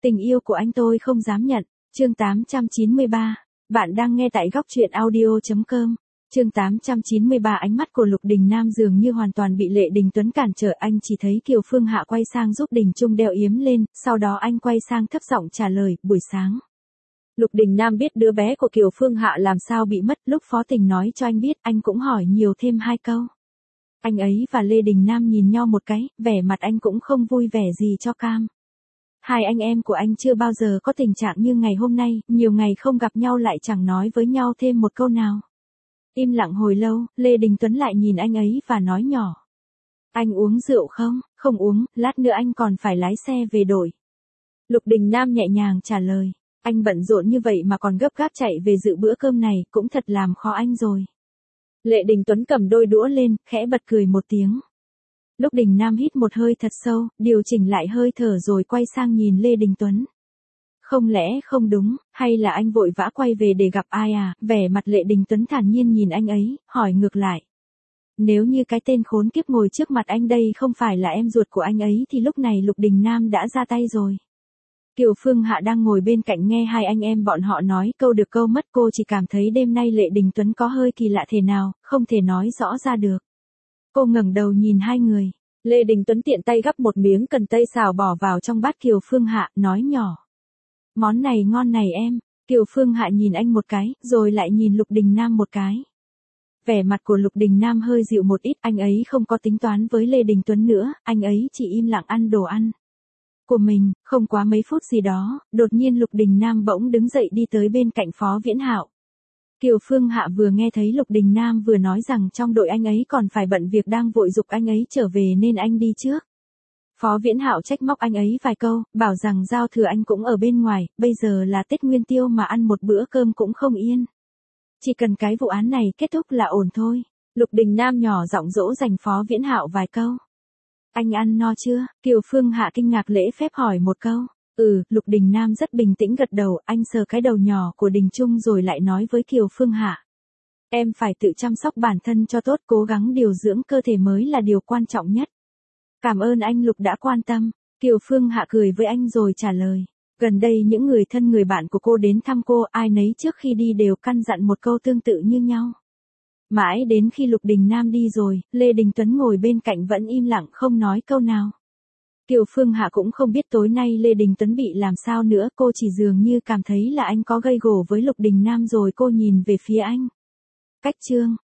Tình yêu của anh tôi không dám nhận. Chương 893. Bạn đang nghe tại góc truyện audio.com. Chương 893. Ánh mắt của Lục Đình Nam dường như hoàn toàn bị Lệ Đình Tuấn cản trở, anh chỉ thấy Kiều Phương Hạ quay sang giúp Đình Trung đeo yếm lên, sau đó anh quay sang thấp giọng trả lời, buổi sáng. Lục Đình Nam biết đứa bé của Kiều Phương Hạ làm sao bị mất, lúc Phó Tình nói cho anh biết, anh cũng hỏi nhiều thêm 2 câu. Anh ấy và Lê Đình Nam nhìn nhau một cái, vẻ mặt anh cũng không vui vẻ gì cho cam. Hai anh em của anh chưa bao giờ có tình trạng như ngày hôm nay, nhiều ngày không gặp nhau lại chẳng nói với nhau thêm một câu nào. Im lặng hồi lâu, Lê Đình Tuấn lại nhìn anh ấy và nói nhỏ. Anh uống rượu không? Không uống, lát nữa anh còn phải lái xe về đổi. Lục Đình Nam nhẹ nhàng trả lời. Anh bận rộn như vậy mà còn gấp gáp chạy về dự bữa cơm này, cũng thật làm khó anh rồi. Lệ Đình Tuấn cầm đôi đũa lên, khẽ bật cười một tiếng. Lục Đình Nam hít một hơi thật sâu, điều chỉnh lại hơi thở rồi quay sang nhìn Lê Đình Tuấn. Không lẽ không đúng, hay là anh vội vã quay về để gặp ai à? Vẻ mặt Lệ Đình Tuấn thản nhiên nhìn anh ấy, hỏi ngược lại. Nếu như cái tên khốn kiếp ngồi trước mặt anh đây không phải là em ruột của anh ấy thì lúc này Lục Đình Nam đã ra tay rồi. Kiều Phương Hạ đang ngồi bên cạnh nghe hai anh em bọn họ nói câu được câu mất, cô chỉ cảm thấy đêm nay Lệ Đình Tuấn có hơi kỳ lạ thế nào, không thể nói rõ ra được. Cô ngẩng đầu nhìn hai người, Lê Đình Tuấn tiện tay gắp một miếng cần tây xào bỏ vào trong bát Kiều Phương Hạ, nói nhỏ. Món này ngon này em. Kiều Phương Hạ nhìn anh một cái, rồi lại nhìn Lục Đình Nam một cái. Vẻ mặt của Lục Đình Nam hơi dịu một ít, anh ấy không có tính toán với Lê Đình Tuấn nữa, anh ấy chỉ im lặng ăn đồ ăn của mình. Không quá mấy phút gì đó, đột nhiên Lục Đình Nam bỗng đứng dậy đi tới bên cạnh Phó Viễn Hạo. Kiều Phương Hạ vừa nghe thấy Lục Đình Nam vừa nói rằng trong đội anh ấy còn phải bận việc đang vội giục anh ấy trở về nên anh đi trước. Phó Viễn Hạo trách móc anh ấy vài câu, bảo rằng giao thừa anh cũng ở bên ngoài, bây giờ là Tết Nguyên Tiêu mà ăn một bữa cơm cũng không yên. Chỉ cần cái vụ án này kết thúc là ổn thôi. Lục Đình Nam nhỏ giọng dỗ dành Phó Viễn Hạo vài câu. Anh ăn no chưa? Kiều Phương Hạ kinh ngạc lễ phép hỏi một câu. Lục Đình Nam rất bình tĩnh gật đầu, anh sờ cái đầu nhỏ của Đình Trung rồi lại nói với Kiều Phương Hạ. Em phải tự chăm sóc bản thân cho tốt, cố gắng điều dưỡng cơ thể mới là điều quan trọng nhất. Cảm ơn anh Lục đã quan tâm. Kiều Phương Hạ cười với anh rồi trả lời. Gần đây những người thân người bạn của cô đến thăm cô, ai nấy trước khi đi đều căn dặn một câu tương tự như nhau. Mãi đến khi Lục Đình Nam đi rồi, Lê Đình Tuấn ngồi bên cạnh vẫn im lặng không nói câu nào. Kiều Phương Hạ cũng không biết tối nay Lê Đình Tuấn bị làm sao nữa, cô chỉ dường như cảm thấy là anh có gây gổ với Lục Đình Nam rồi cô nhìn về phía anh. Cách chương